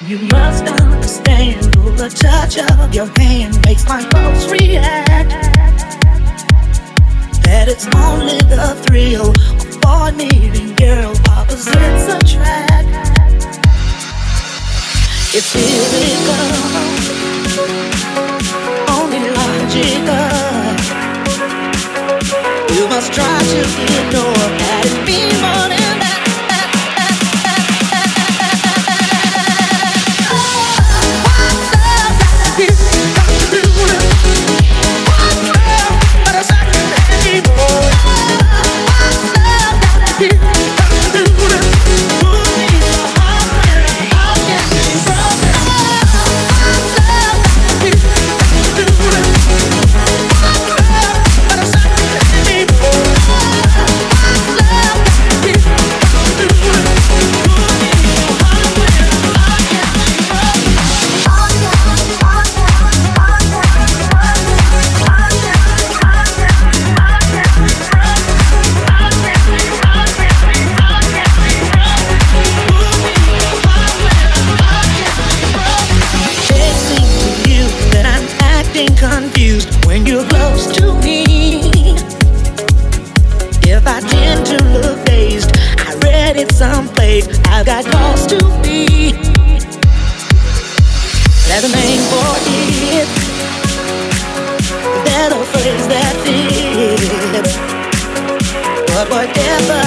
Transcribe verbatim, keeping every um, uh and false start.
You must understand, oh, the touch of your hand makes my pulse react. That it's only the thrill of boy meeting girl, opposites attract. It's physical, only logical. You must try to ignore that it means more than that. Confused when you're close to me. If I tend to look dazed, I read it someplace. I've got cause to be. There's a name for it. There's a phrase that fits. But whatever